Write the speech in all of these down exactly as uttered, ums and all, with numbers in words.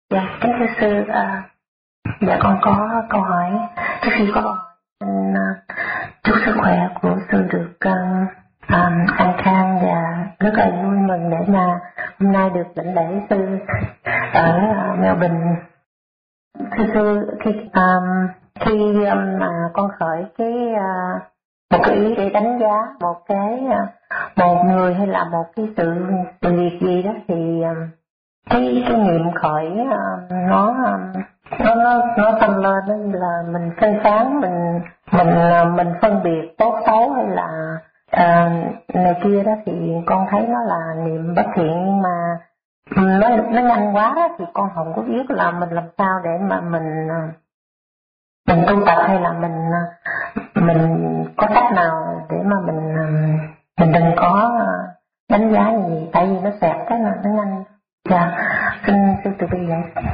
Dạ, kính thưa sư, à, dạ con có câu hỏi. Trước khi có câu hỏi, xin uh, chúc sức khỏe của sư được um, um, an khang và rất là vui mừng để mà hôm nay được lãnh lễ sư ở uh, Melbourne. Thưa sư, khi um, khi um, mà con khởi cái uh, một cái ý để đánh giá một cái uh, một người hay là một cái sự sự việc gì đó thì um, cái cái niệm khởi uh, nó um, nó nó nó tăng lên đó là mình phê phán, mình mình uh, mình phân biệt tốt xấu hay là uh, này kia đó, thì con thấy nó là niệm bất thiện, nhưng mà nó nó nhanh quá đó, thì con không có biết là mình làm sao để mà mình uh, mình tu tập, hay là mình uh, mình có cách nào để mà mình uh, mình đừng có uh, đánh giá gì, tại vì nó xẹt cái là nó nhanh. Dạ, xin sư từ bi vậy.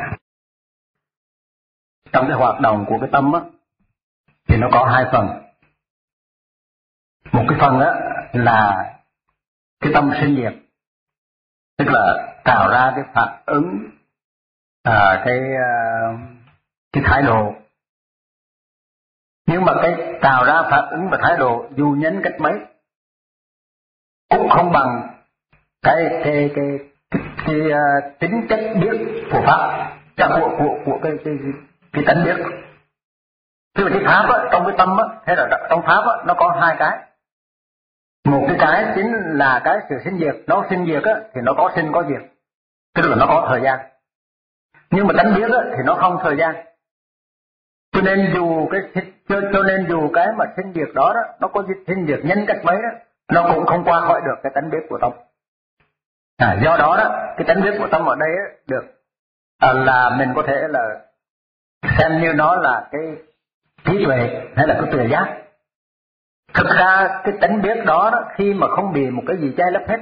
Trong cái hoạt động của cái tâm á thì nó có hai phần. Một cái phần á là cái tâm sinh diệt, tức là tạo ra cái phản ứng, à, cái cái thái độ. Nhưng mà cái tạo ra phản ứng và thái độ dù nhấn cách mấy cũng không bằng cái cái cái cái, cái uh, tính chất biết của pháp, của của của cái cái cái tánh biết. Tức là cái pháp á, trong cái tâm á, hay là trong pháp á, nó có hai cái. Một cái cái chính là cái sự sinh diệt, nó sinh diệt á thì nó có sinh có diệt, tức là nó có thời gian. Nhưng mà tánh biết á thì nó không thời gian. Cho nên dù cái cho, cho nên dù cái mà sinh diệt đó đó, nó có sinh diệt nhân cách mấy đó, nó cũng không qua khỏi được cái tánh biết của tâm. À, do đó đó, cái tánh biết của tâm ở đây á, được à, là mình có thể là xem như nó là cái trí tuệ hay là cái tuệ giác. Thực ra cái tánh biết đó, đó khi mà không bị một cái gì che lấp hết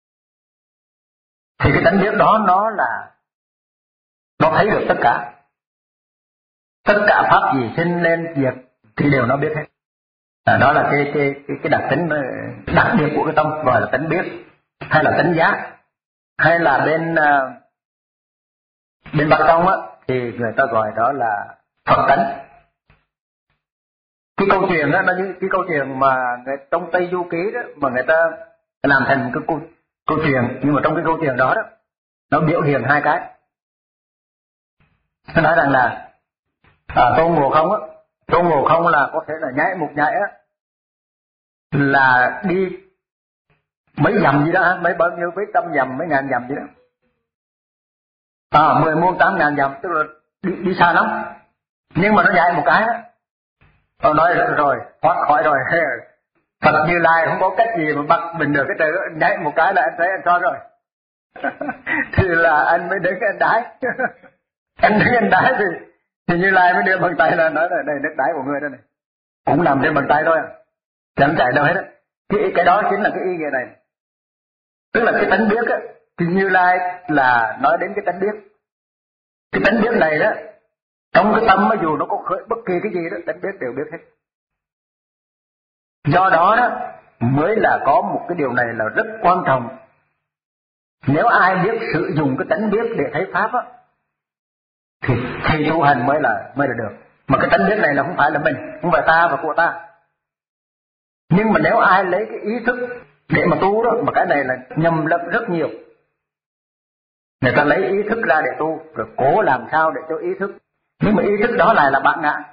thì cái tánh biết đó nó là nó thấy được tất cả. Tất cả pháp gì sinh lên diệt thì đều nó biết hết. À, đó là cái cái cái cái đặc tính đặc biệt của cái tâm, gọi là tánh biết hay là tánh giác, hay là bên uh, bên Bắc Tông á thì người ta gọi đó là Phật tánh. Cái câu chuyện đó, nó như cái câu chuyện mà người, trong Tây Du Ký đó, mà người ta làm thành cái câu, câu chuyện, nhưng mà trong cái câu chuyện đó đó nó biểu hiện hai cái. Nó nói rằng là à, Tôn Ngộ Không á, Tôn Ngộ Không là có thể là nhảy một nhảy á là đi mấy dặm gì đó, mấy bao nhiêu mấy trăm dặm, mấy ngàn dặm gì đó, à mười muôn tám ngàn dặm, tức là đi, đi xa lắm. Nhưng mà nó nhảy một cái á, nó nói rồi thoát khỏi rồi, Phật Như Lai không có cách gì mà bắt mình được cái trời, nhảy một cái là anh thấy anh cho rồi. Thì là anh mới đứng anh đái. Anh đứng anh đái thì thì Như Lai mới đưa bàn tay là nói là đây nước đái của ngươi đây này, cũng nằm trên bàn tay thôi, chẳng chạy đâu hết á. Cái cái đó chính là cái ý nghĩa này, tức là cái tánh biết á, thì Như Lai là nói đến cái tánh biết. Cái tánh biết này đó, trong cái tâm dù nó có khởi bất kỳ cái gì đó, tánh biết đều biết hết. Do đó đó mới là có một cái điều này là rất quan trọng. Nếu ai biết sử dụng cái tánh biết để thấy pháp á, thì thì tu hành mới là mới là được. Mà cái tánh biết này là không phải là mình, không phải ta và của ta. Nhưng mà nếu ai lấy cái ý thức để mà tu đó, mà cái này là nhầm lẫn rất nhiều. Người ta lấy ý thức ra để tu, rồi cố làm sao để cho ý thức, nhưng mà ý thức đó lại là bạn ngã.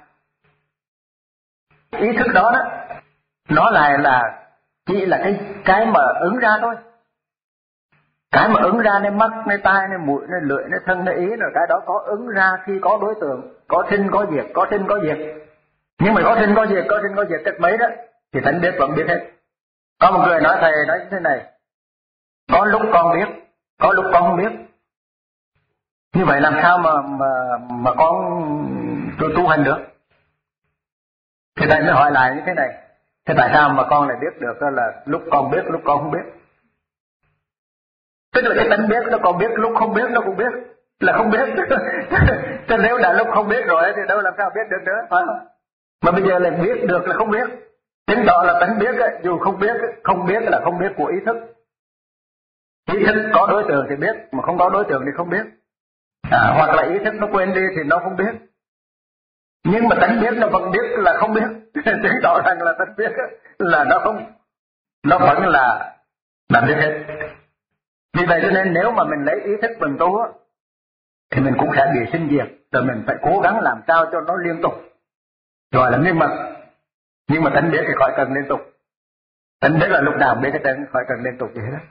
Ý thức đó đó, nó lại là chỉ là cái cái mà ứng ra thôi. Cái mà ứng ra nơi mắt, nơi tai, nơi mũi, nơi lưỡi, nơi thân, nơi ý, rồi cái đó có ứng ra khi có đối tượng, có sinh có diệt, có sinh có diệt. Nhưng mà có sinh có diệt, có sinh có diệt cách mấy đó thì tánh biết vẫn biết hết. Có một người nói thầy nói như thế này: có lúc con biết, có lúc con không biết. Như vậy làm sao mà mà mà con tôi tu hành được? Thì thầy mới hỏi lại như thế này: thế tại sao mà con lại biết được là lúc con biết, lúc con không biết? Tức là cái tánh biết nó còn biết, lúc không biết nó cũng biết là không biết. Thế nếu đã lúc không biết rồi thì đâu làm sao biết được nữa, phải không? Mà bây giờ lại biết được là không biết, chứng tỏ là tánh biết ấy, dù không biết, không biết là không biết của ý thức. Ý thức có đối tượng thì biết, mà không có đối tượng thì không biết. À, hoặc là ý thức nó quên đi thì nó không biết. Nhưng mà tánh biết nó vẫn biết là không biết. Chứng tỏ rằng là tánh biết là nó không, nó vẫn là là biết hết. Vì vậy cho nên nếu mà mình lấy ý thức mình tu á, thì mình cũng sẽ bị sinh diệt, rồi mình phải cố gắng làm sao cho nó liên tục. Rồi là nhưng mà nhưng mà tánh biết thì khỏi cần liên tục. Tánh biết là lúc nào biết cái tánh khỏi cần liên tục gì hết.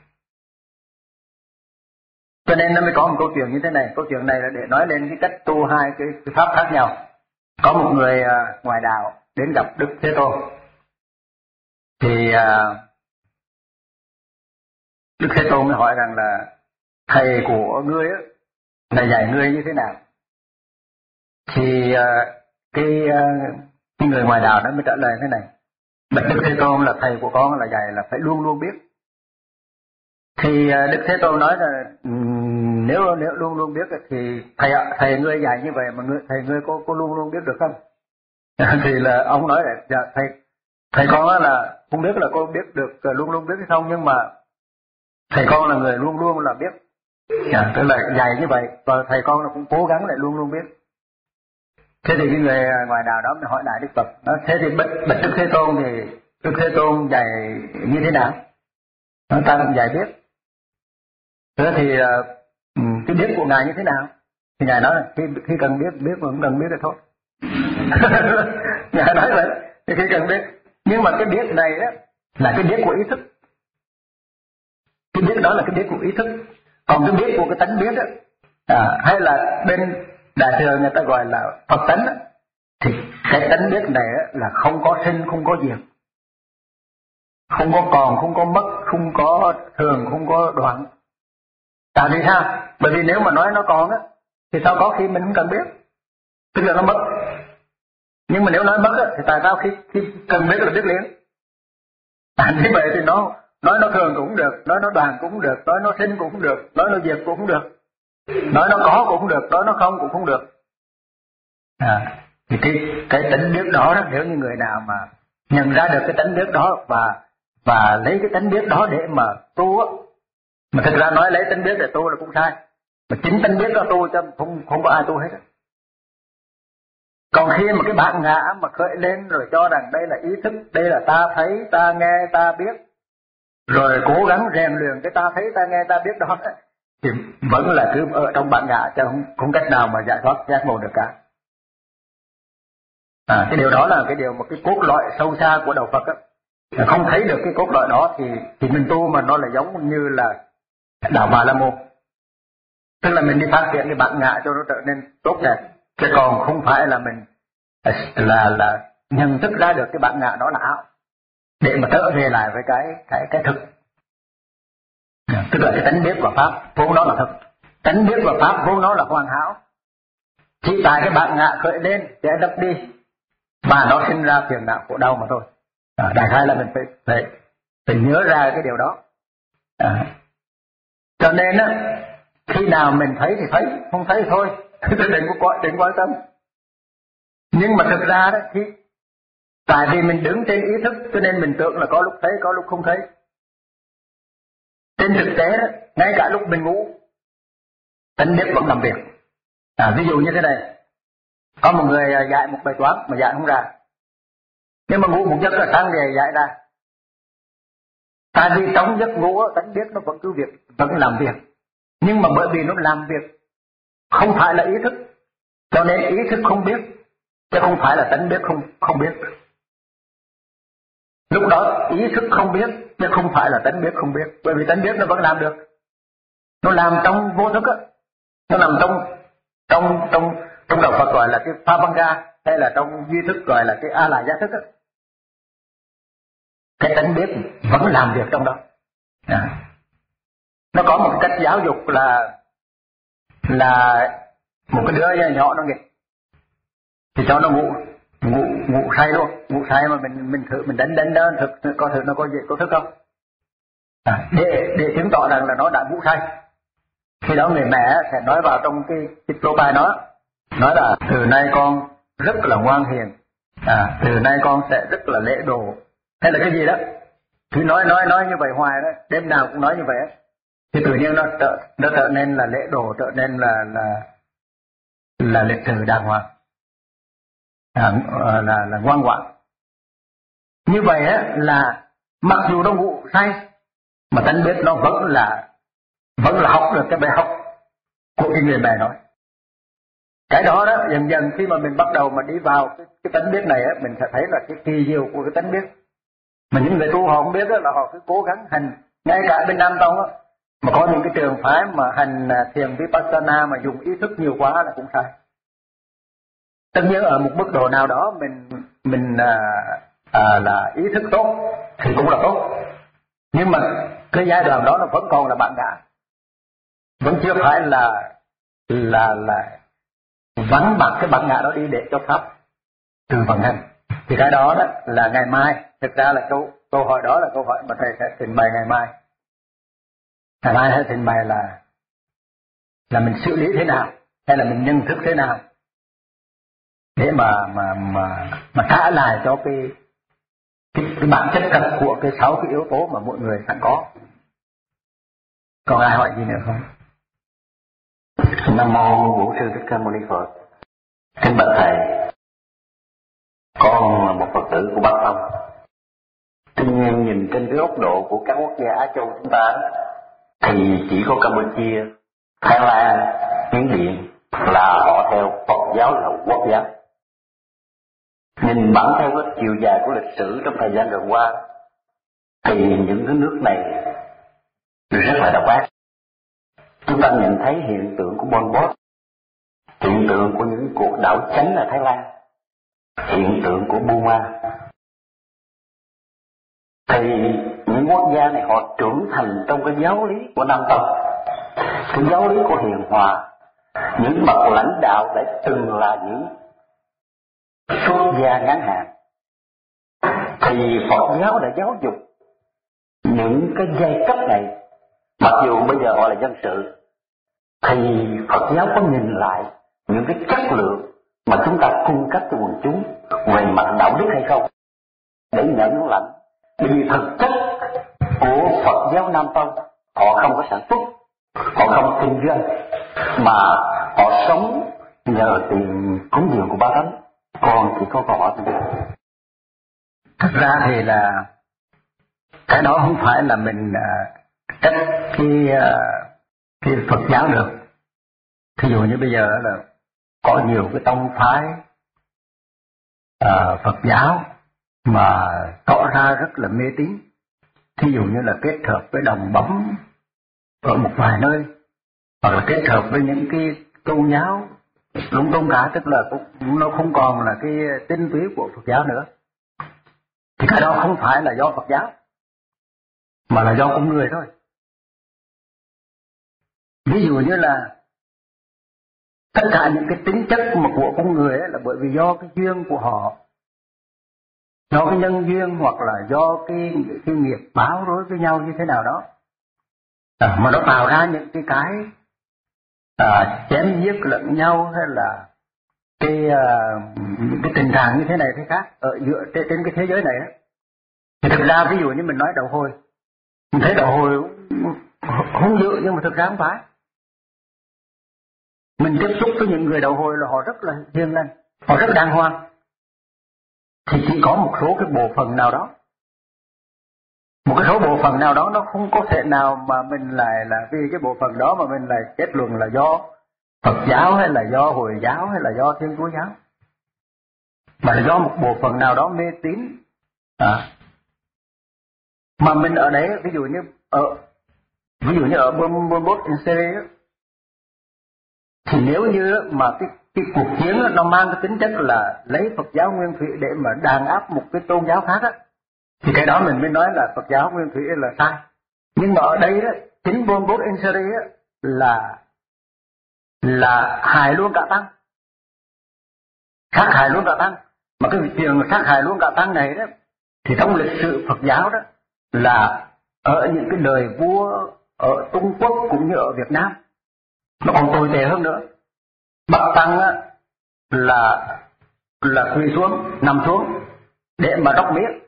Cho nên nó mới có một câu chuyện như thế này. Câu chuyện này là để nói lên cái cách tu hai cái, cái pháp khác nhau. Có một người uh, ngoài đạo đến gặp Đức Thế Tôn. Thì uh, Đức Thế Tôn mới hỏi rằng là thầy của ngươi á, là dạy ngươi như thế nào? Thì uh, cái, uh, cái người ngoài đạo đó mới trả lời thế này: bạch Đức Thế Tôn, là thầy của con là dạy là phải luôn luôn biết. Thì uh, Đức Thế Tôn nói là um, nếu nếu luôn luôn biết thì thầy thầy ngươi dạy như vậy mà ngươi, thầy ngươi có có luôn luôn biết được không? Thì là ông nói là dạ, thầy thầy con là không biết là cô biết được luôn luôn biết hay không, nhưng mà thầy con là người luôn luôn là biết. À, tức là dạy như vậy, và thầy con là cũng cố gắng lại luôn luôn biết. Thế thì cái người ngoài đạo đó mới hỏi lại Đức Phật: thế thì bạch, bạch Đức Thế Tôn thì Đức Thế Tôn dạy như thế nào? Nó ta cũng dạy biết. Thế thì uh, cái biết của ngài như thế nào? Thì ngài nói là khi khi cần biết biết mà không cần biết thì thôi. Ngài nói vậy, thì khi cần biết. Nhưng mà cái biết này á là cái biết của ý thức. Cái biết đó là cái biết của ý thức. Còn cái biết của cái tánh biết á, à, hay là bên Đại thừa người ta gọi là Phật tánh á, thì cái tánh biết này á là không có sinh, không có diệt, không có còn, không có mất, không có thường, không có đoạn. Tại vì sao? Bởi vì nếu mà nói nó còn á thì sao có khi mình không cần biết, tức là nó mất. Nhưng mà nếu nói mất á thì tại sao khi, khi cần biết là biết liền? À, như vậy thì nó nói nó thường cũng được, nói nó đoàn cũng được, nói nó sinh cũng được, nói nó diệt cũng được, nói nó có cũng được, nói nó không cũng không được. À, thì cái cái tánh biết đó, đó nếu như người nào mà nhận ra được cái tánh biết đó và và lấy cái tánh biết đó để mà tu á, mà thực ra nói lấy tánh biết để tu là cũng sai, mà chính tánh biết đó tu cho không không có ai tu hết. Còn khi mà cái bản ngã mà khởi lên rồi cho rằng đây là ý thức, đây là ta thấy, ta nghe, ta biết, rồi cố gắng rèn luyện cái ta thấy, ta nghe, ta biết đó, thì vẫn là cứ ở trong bản ngã, chứ không, không cách nào mà giải thoát giác ngộ được cả. À, cái điều đó là cái điều một cái cốt lõi sâu xa của đạo Phật á. Không thấy được cái cốt lõi đó thì thì mình tu mà nó là giống như là đạo Bà La Môn. Tức là mình đi phát triển cái bản ngã cho nó trở nên tốt đẹp, chứ còn không phải là mình là là nhận thức ra được cái bản ngã đó là ảo để mà trở về lại với cái cái cái thực. Tức là cái tánh biết và pháp vốn nó là thực, tánh biết và pháp vốn nó là hoàn hảo. Chỉ tại cái bản ngã khởi lên để đập đi mà nó sinh ra phiền não khổ đau mà thôi. À, đại khái là mình phải phải phải nhớ ra cái điều đó. À, cho nên á, khi nào mình thấy thì thấy, không thấy thì thôi, đừng có đừng quan tâm. Nhưng mà thực ra đó, thì tại vì mình đứng trên ý thức cho nên mình tưởng là có lúc thấy, có lúc không thấy. Trên thực tế đó, ngay cả lúc mình ngủ, tánh biết vẫn làm việc. À, ví dụ như thế này, có một người dạy một bài toán mà dạy không ra, nhưng mà ngủ một giấc là sáng về dạy ra. Tại vì trong giấc ngủ tánh biết nó vẫn cứ việc, vẫn làm việc, nhưng mà bởi vì nó làm việc không phải là ý thức, cho nên ý thức không biết, chứ không phải là tánh biết không không biết. Lúc đó ý thức không biết, chứ không phải là tánh biết không biết, bởi vì tánh biết nó vẫn làm được. Nó làm trong vô thức á, nó nằm trong trong trong trong đạo Phật gọi là cái pha văn ga, hay là trong duy thức gọi là cái a la gia thức á. Cái tánh biết vẫn làm việc trong đó. À, nó có một cách giáo dục là là một cái đứa nhỏ nó nghịch thì cho nó ngủ ngủ ngủ say luôn, ngủ say mà mình mình thử mình đánh đánh đó, thực có thử nó có gì có thức không? À, để để chứng tỏ rằng là nó đã ngủ say. Khi đó người mẹ sẽ nói vào trong cái cái lỗ tai nó, nói là từ nay con rất là ngoan hiền, à, từ nay con sẽ rất là lễ độ, hay là cái gì đó. Thì nói nói nói như vậy hoài đó, đêm nào cũng nói như vậy, thì tự nhiên nó trở nó trở nên là lễ độ, trở nên là là là lịch sự đàng hoàng, à, là là ngoan ngoãn. Như vậy á, là mặc dù nó ngủ say mà tánh biết nó vẫn là vẫn là học được cái bài học của cái người mẹ nói. Cái đó đó dần dần khi mà mình bắt đầu mà đi vào cái, cái tánh biết này á, mình sẽ thấy là cái kỳ diệu của cái tánh biết. Mà những người tu họ không biết đó, là họ cứ cố gắng hành. Ngay cả bên Nam Tông á, mà có những cái trường phái mà hành thiền Vipassana mà dùng ý thức nhiều quá là cũng sai. Tất nhiên ở một mức độ nào đó mình mình à, à, là ý thức tốt thì cũng là tốt, nhưng mà cái giai đoạn đó nó vẫn còn là bản ngã, vẫn chưa phải là là là vắng bạc cái bản ngã đó đi để cho pháp từ vận hành. Thì cái đó đó là ngày mai, thực ra là câu câu hỏi đó là câu hỏi mà thầy sẽ trình bày ngày mai. Ngày mai thầy trình bày là là mình xử lý thế nào, hay là mình nhận thức thế nào để mà mà mà mà trả lại cho cái cái, cái bản chất thật của cái sáu cái yếu tố mà mỗi người sẵn có. Còn ai hỏi gì nữa không? Nam mô Bổn Sư Thích Ca Mâu Ni Phật. Kính bạch thầy, con là một Phật tử của Bắc Tông. Tuy nhiên nhìn trên cái góc độ của các quốc gia Á Châu chúng ta thì chỉ có Campuchia, Thái Lan, Miến Điện là họ theo Phật giáo là quốc giáo. Nhìn bản theo cái chiều dài của lịch sử trong thời gian gần qua thì những cái nước này rất là độc ác. Chúng ta nhìn thấy hiện tượng của Pol Pot, hiện tượng của những cuộc đảo chánh ở Thái Lan, hiện tượng của Burma. Thì những quốc gia này họ trưởng thành trong cái giáo lý của Nam Tông, cái giáo lý của hiền hòa. Những bậc lãnh đạo đã từng là những xuất gia ngắn hạn, thì Phật giáo đã giáo dục những cái giai cấp này. Mặc dù bây giờ họ là dân sự, thì Phật giáo có nhìn lại những cái chất lượng mà chúng ta cung cấp cho quần chúng về mặt đạo đức hay không, để nhận lãnh. Bởi vì thực chất của Phật giáo Nam Tông, họ không có sản xuất, họ không kinh doanh, mà họ sống nhờ tiền cúng dường của Bá Thánh. Con chỉ có câu hỏi này. Thật ra thì là cái đó không phải là mình uh, trách cái uh, cái Phật giáo được. Thí dụ như bây giờ là có nhiều cái tông phái uh, Phật giáo mà tỏ ra rất là mê tín. Thí dụ như là kết hợp với đồng bấm ở một vài nơi, hoặc là kết hợp với những cái tôn giáo lung tung cả, tức là cũng, nó không còn là cái tinh túy của Phật giáo nữa. Thì cái đó không phải là do Phật giáo, mà là do con người thôi. Ví dụ như là tất cả những cái tính chất mà của con người ấy là bởi vì do cái duyên của họ, do cái nhân duyên, hoặc là do cái, cái nghiệp báo rối với nhau như thế nào đó, à, mà nó tạo ra những cái cái à, chém giết lẫn nhau, hay là cái à, những cái tình trạng như thế này thế khác ở giữa trên, trên cái thế giới này ấy. Thì thực ra ví dụ như mình nói đầu hồi, mình thấy đầu hồi hung dữ, nhưng mà thực ra không phải. Mình tiếp xúc với những người đầu hồi là họ rất là hiền lành, họ rất đàng hoàng. Thì chỉ có một số cái bộ phận nào đó, một cái số bộ phận nào đó nó không có thể nào mà mình lại là vì cái bộ phận đó mà mình lại kết luận là do Phật giáo, hay là do Hồi giáo, hay là do Thiên Chúa giáo, mà là do một bộ phận nào đó mê tín. À, mà mình ở đấy, ví dụ như ở ví dụ như ở Pol Pot in Syria, thì nếu như mà cái cái cuộc chiến nó mang cái tính chất là lấy Phật giáo nguyên thủy để mà đàn áp một cái tôn giáo khác á, thì cái đó mình mới nói là Phật giáo nguyên thủy là sai. Nhưng mà ở đây đó, chính Pol Pot in Syria là là hại luôn cả tăng, sát hại luôn cả tăng. Mà cái chuyện sát hại luôn cả tăng này đó, thì trong lịch sử Phật giáo đó là ở những cái đời vua ở Trung Quốc cũng như ở Việt Nam nó còn tồi tệ hơn nữa. Bắt tăng á, là là quỳ xuống, nằm xuống để mà đốc miết,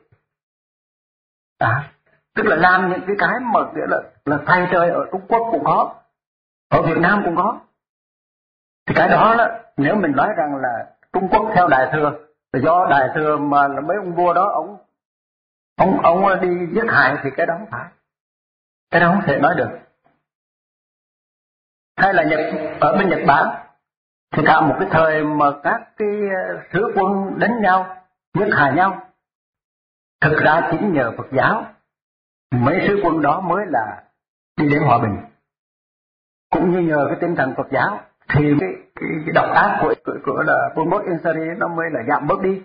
à, tức là làm những cái cái mà nghĩa là là thay trời ở Trung Quốc cũng có, ở Việt Nam cũng có. Cái đó đó, nếu mình nói rằng là Trung Quốc theo Đại Thừa, do Đại Thừa mà mấy ông vua đó ông ông ông đi giết hại thì cái đó không phải, cái đó không thể nói được. Hay là Nhật, ở bên Nhật Bản thì cả một cái thời mà các cái sứ quân đánh nhau, giết hại nhau, thực ra chính nhờ Phật giáo mấy sứ quân đó mới là đi đến hòa bình, cũng như nhờ cái tinh thần Phật giáo thì cái, cái, cái độc ác của, của, của là Pol Pot Ieng Sary nó mới là giảm bớt đi.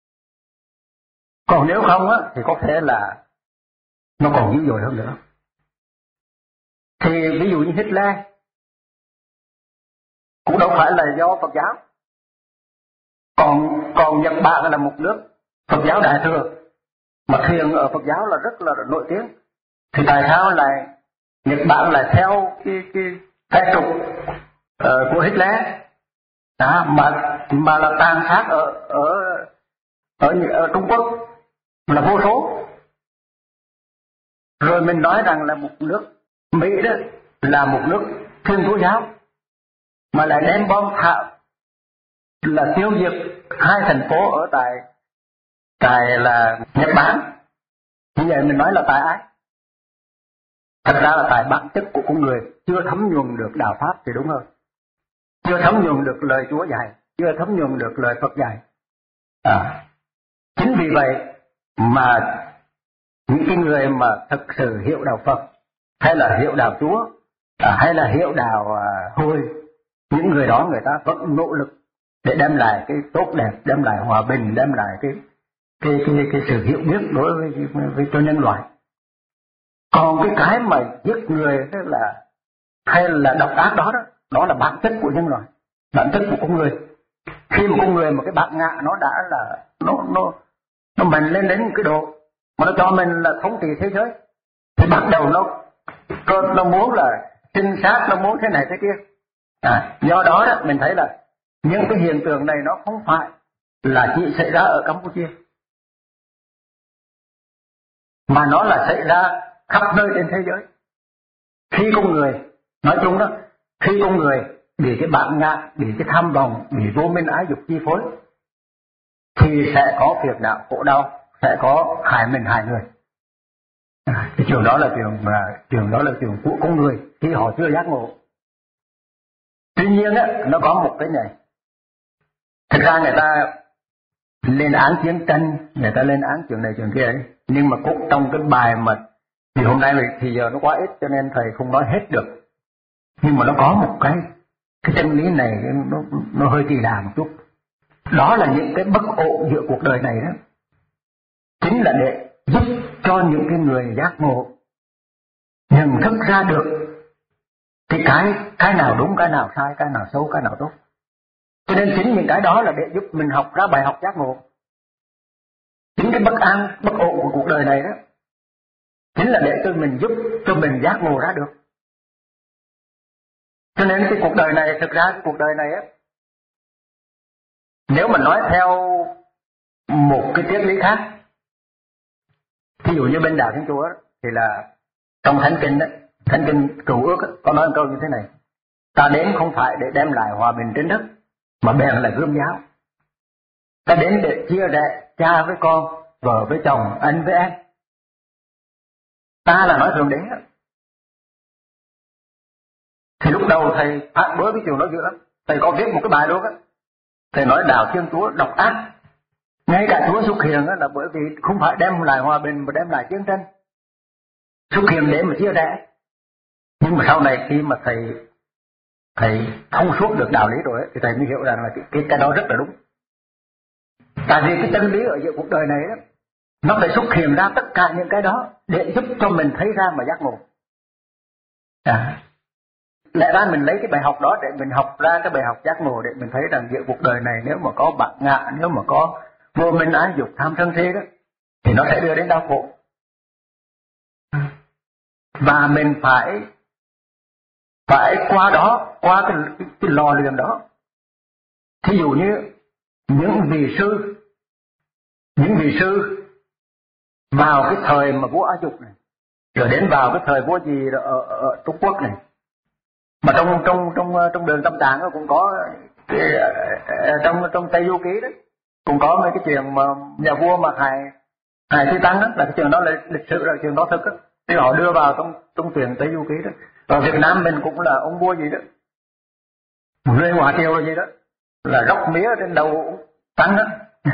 Còn nếu không á thì có thể là nó còn dữ dội hơn nữa. Thì ví dụ như Hitler cũng đâu phải là do Phật giáo, còn còn Nhật Bản là một nước Phật giáo Đại Thừa mà thiền ở Phật giáo là rất là nổi tiếng, thì tại sao lại Nhật Bản lại theo cái cái cái trục uh, của Hitler đó, mà mà là tàn sát ở ở ở, ở Trung Quốc là vô số. Rồi mình nói rằng là một nước Mỹ đó là một nước Thiên Chúa giáo mà lại đem bom thả là tiêu diệt hai thành phố ở tại tại là Nhật Bản. Như vậy mình nói là tại ai? Thật ra là tại bản chất của con người chưa thấm nhuần được đạo pháp thì đúng hơn, chưa thấm nhuần được lời Chúa dạy, chưa thấm nhuần được lời Phật dạy. À, chính vì vậy mà những cái người mà thực sự hiểu đạo Phật hay là hiểu đạo Chúa à, hay là hiểu đạo à, Hồi, những người đó người ta vẫn nỗ lực để đem lại cái tốt đẹp, đem lại hòa bình, đem lại cái cái cái, cái sự hiểu biết đối với, với, với cho nhân loại. Còn cái cái mà giết người đó là hay là độc ác đó đó, đó là bản chất của nhân loại, bản chất của con người. Khi mà con người mà cái bản ngã nó đã là nó nó nó mạnh lên đến một cái độ mà nó cho mình là thống trị thế giới, thì bắt đầu nó nó muốn là trinh sát, nó muốn thế này thế kia. À, do đó, đó mình thấy là những cái hiện tượng này nó không phải là chỉ xảy ra ở Campuchia, mà nó là xảy ra khắp nơi trên thế giới. Khi con người, nói chung đó, khi con người bị cái bản ngã, bị cái tham vọng, bị vô minh ái dục chi phối, thì sẽ có phiền não khổ đau, sẽ có hại mình hại người. À, cái trường đó là trường mà trường đó là trường của con người khi họ chưa giác ngộ. Tuy nhiên á, nó có một cái này. Thực ra người ta lên án chiến tranh, người ta lên án chuyện này chuyện kia ấy. Nhưng mà cũng trong cái bài mà thì hôm nay thì giờ nó quá ít cho nên thầy không nói hết được. Nhưng mà nó có một cái cái chân lý này nó nó hơi kỳ lạ một chút. Đó là những cái bất ổn giữa cuộc đời này đó, chính là để giúp cho những cái người giác ngộ nhận thức ra được cái cái cái nào đúng, cái nào sai, cái nào xấu, cái nào tốt. Cho nên chính những cái đó là để giúp mình học ra bài học giác ngộ. Chính cái bất an, bất ổn của cuộc đời này đó chính là để cho mình giúp cho mình giác ngộ ra được. Cho nên cái cuộc đời này, thực ra cái cuộc đời này á, nếu mà nói theo một cái triết lý khác, ví dụ như bên đạo Thiên Chúa thì là trong Thánh Kinh đó, Thánh Kinh Cựu Ước đó, có nói một câu như thế này: ta đến không phải để đem lại hòa bình trên đất, mà bèn là gươm giáo. Ta đến để chia rẽ cha với con, vợ với chồng, anh với em. Ta là nói Thượng Đế. Thì lúc đầu thầy phản đối với chiều nói dữ lắm. Thầy có viết một cái bài luôn á. Thầy nói đạo Thiên Chúa độc ác. Ngay cả Chúa xuất hiện là bởi vì không phải đem lại hòa bình mà đem lại chiến tranh. Xuất hiện để mà chia rẽ. Nhưng mà sau này khi mà thầy thầy thông suốt được đạo lý rồi ấy, thì thầy mới hiểu rằng là cái, cái, cái đó rất là đúng. Tại vì cái chân lý ở giữa cuộc đời này đó, nó phải xuất hiện ra tất cả những cái đó để giúp cho mình thấy ra mà giác ngộ. À, lẽ ra mình lấy cái bài học đó để mình học ra cái bài học giác ngộ, để mình thấy rằng giữa cuộc đời này nếu mà có bản ngã, nếu mà có vô minh ái dục tham sân si đó, thì nó sẽ đưa đến đau khổ. Và mình phải phải qua đó, qua cái, cái, cái lò luyện đó. Thí dụ như những vị sư, những vị sư vào cái thời mà vua A Dục này, rồi đến vào cái thời vua gì ở, ở, ở Trung Quốc này, Mà trong trong trong trong đường tâm tạng cũng có cái, trong trong Tây Du Ký đó cũng có mấy cái chuyện mà nhà vua mà hại hại Chư Tăng đó, là cái chuyện đó là lịch sử, là chuyện đó thực đó, thì họ đưa vào trong trong truyện Tây Du Ký đó. Ở Việt Nam mình cũng là ông vua gì đó, Lê Hòa Triều là gì đó, là róc mía trên đầu Tăng đó.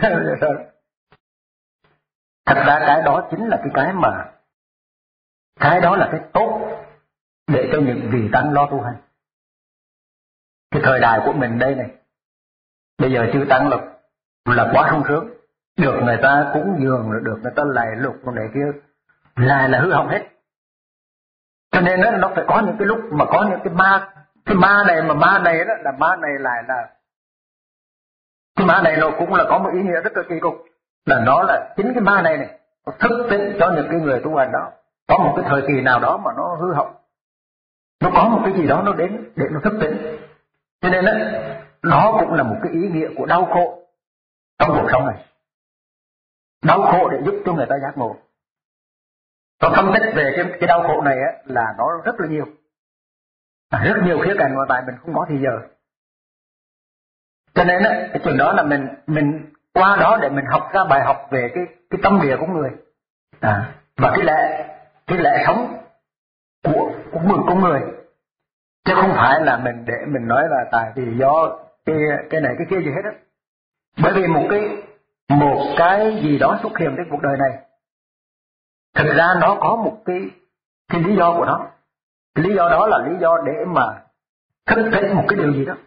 Thật ra cái đó chính là cái cái mà cái đó là cái tốt để cho những vị Tăng lo tu hành. Cái thời đại của mình đây này, bây giờ Chư Tăng là là quá sung sướng, được người ta cúng dường, rồi được người ta lạy lục rồi này kia, là là hư hỏng hết. Cho nên đó, nó phải có những cái lúc mà có những cái ma, cái ma này mà ma này đó là ma này lại là cái ma này nó cũng là có một ý nghĩa rất là kỳ cục, là nó là chính cái ma này này nó thức tỉnh cho những cái người tu hành đó, có một cái thời kỳ nào đó mà nó hư hỏng, nó có một cái gì đó nó đến để nó thức tỉnh. Cho nên đó, nó cũng là một cái ý nghĩa của đau khổ trong cuộc sống này, đau khổ để giúp cho người ta giác ngộ. Tôi phân tích về cái, cái đau khổ này á, là nó rất là nhiều, à, rất nhiều khía cạnh mà tại mình không có thì giờ. Cho nên á, cái chuyện đó là mình mình qua đó để mình học ra bài học về cái cái tâm địa của người, à, và cái lẽ cái lẽ sống của của người của người, chứ không phải là mình để mình nói là tại vì do cái cái này cái kia gì hết á. Bởi vì một cái một cái gì đó xuất hiện trên cuộc đời này, thực ra nó có một cái cái lý do của nó. Cái lý do đó là lý do để mà thức tỉnh một cái điều gì đó.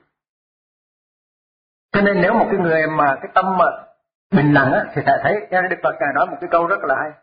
Cho nên nếu một cái người mà cái tâm mà bình lặng á, thì sẽ thấy, cho nên Đức Phật Ngài nói một cái câu rất là hay.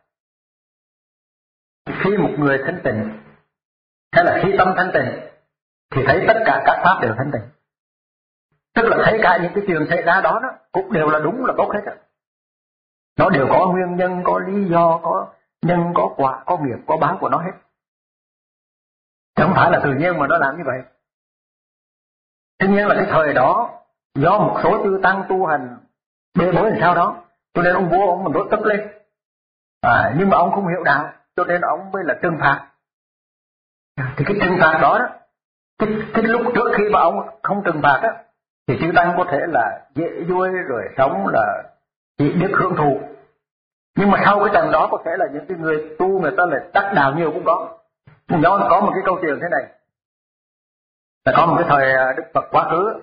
Khi một người thanh tịnh, hay là khi tâm thanh tịnh, thì thấy tất cả các pháp đều thanh tịnh. Tức là thấy cả những cái chuyện xảy ra đó, đó cũng đều là đúng, là tốt hết á. Nó đều có nguyên nhân, có lý do, có nhân, có quả, có nghiệp, có báo của nó hết. Chứ không phải là tự nhiên mà nó làm như vậy. Tuy nhiên là cái thời đó, do một số chư tăng tu hành bê bối làm sao đó, cho nên ông vua ông mình đốt tức lên. À, nhưng mà ông không hiểu đạo, cho nên ông mới là trừng phạt. Thì cái trừng phạt đó, đó cái, cái lúc trước khi mà ông không trừng phạt á, thì chư tăng có thể là dễ vui rồi sống là chỉ biết hưởng thụ. Nhưng mà sau cái trận đó có thể là những cái người tu người ta lại đắc đạo nhiều cũng có. Nó có một cái câu chuyện thế này, là có một cái thời Đức Phật quá khứ,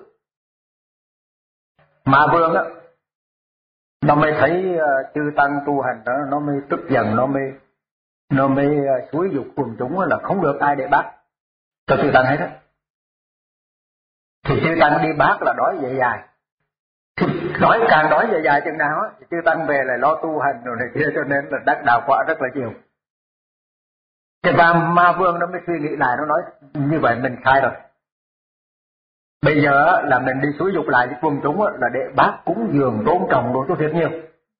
Ma Vương á, nó mới thấy uh, chư tăng tu hành đó, nó mới tức giận, nó mới nó mới uh, xúi dục quần chúng là không được ai để bác cho chư tăng hết á. Thì chư tăng đi bác là đói dài dài, thì đói càng đói dài dài chừng nào á, thì chư tăng về lại lo tu hành rồi này kia, cho nên là đắc đạo quả rất là nhiều. Cái và Ma Vương nó mới suy nghĩ lại, nó nói như vậy mình sai rồi. Bây giờ là mình đi xúi dục lại với quần chúng là để bác cúng dường tôn trọng đối với thiệt nhiều.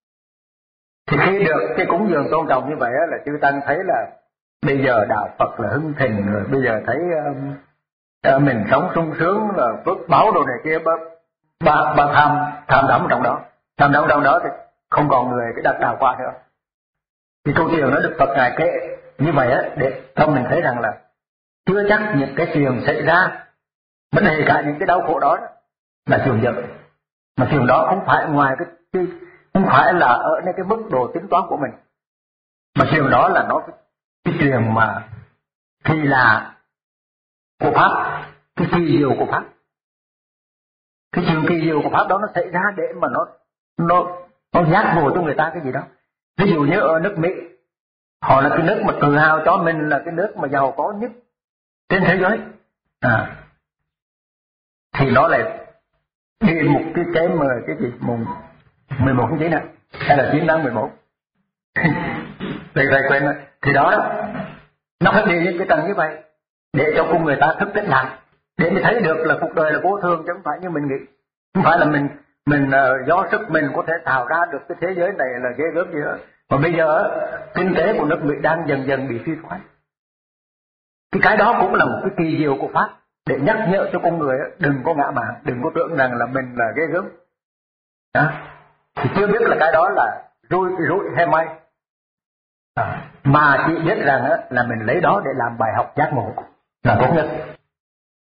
Thì khi được cái cúng dường tôn trọng như vậy là chư tăng thấy là bây giờ đạo Phật là hưng thịnh rồi, bây giờ thấy um, uh, mình sống sung sướng là phước báo đồ này kia, ba ba tham tham đắm trong đó, tham đắm trong đó thì không còn người cái đặt đạo qua nữa. Thì câu chuyện đó Đức Phật Ngài kể như vậy á, để cho mình thấy rằng là chưa chắc những cái chuyện xảy ra, vấn đề cả những cái đau khổ đó, đó là chuyện giận, mà chuyện đó không phải ngoài cái, cái không phải là ởในcái mức độ tính toán của mình, mà chuyện đó là nó cái, cái chuyện mà kỳ lạ của pháp, cái kỳ diệu của pháp. Cái chuyện kỳ diệu của pháp đó nó xảy ra để mà nó nó nó giác ngộ cho người ta cái gì đó. Ví dụ như ở nước Mỹ, họ là cái nước mà tự hào cho mình là cái nước mà giàu có nhất trên thế giới, à, thì nó lại đi một cái cái mà cái gì mùng mười một tháng chín này hay là chín tháng mười một đây vậy quên rồi. Thì đó, đó nó phải đi những cái tầng như vậy để cho con người ta thức tỉnh lại, để mình thấy được là cuộc đời là vô thường, chứ không phải như mình nghĩ, không phải là mình mình uh, do sức mình có thể tạo ra được cái thế giới này là ghê gớm gì đó. Mà bây giờ kinh tế của nước Mỹ đang dần dần bị suy thoái. Cái cái đó cũng là một cái kỳ diệu của pháp để nhắc nhở cho con người đừng có ngã mạn, đừng có tưởng rằng là mình là ghê gớm. Đó. Thì chưa biết là cái đó là rủi rủi hay may, à, mà chỉ biết rằng là mình lấy đó để làm bài học giác ngộ là tốt nhất.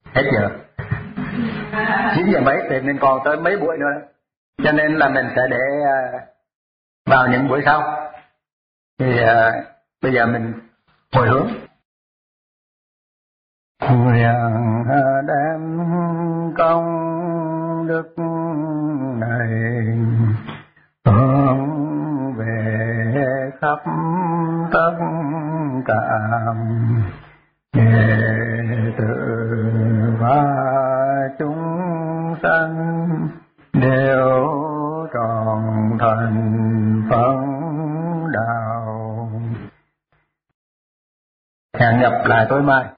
hết giờ. Chín giờ mấy thì mình còn tới mấy buổi nữa, cho nên là mình sẽ để vào những buổi sau. Thì uh, bây giờ mình hồi hướng nguyện đem công đức này hướng về khắp tất cả đệ tử và chúng sanh đều tròn thành phân đạo. Hẹn gặp lại tối mai.